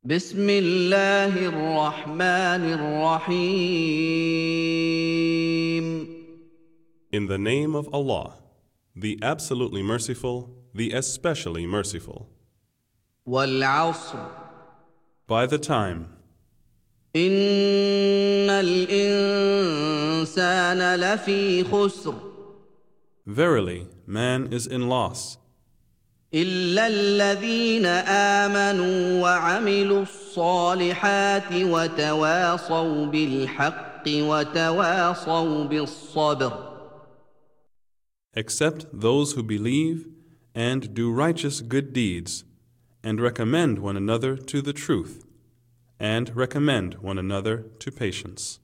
بسم الله الرحمن الرحيم In the name of Allah, the absolutely merciful, the especially merciful. والعصر By the time, إن الإنسان لفي خسر verily, man is in loss, إلا الذين آمنوا وعملوا الصالحات وتواصوا بالحق وتواصوا بالصبر except those who believe and do righteous good deeds, and recommend one another to the truth, and recommend one another to patience.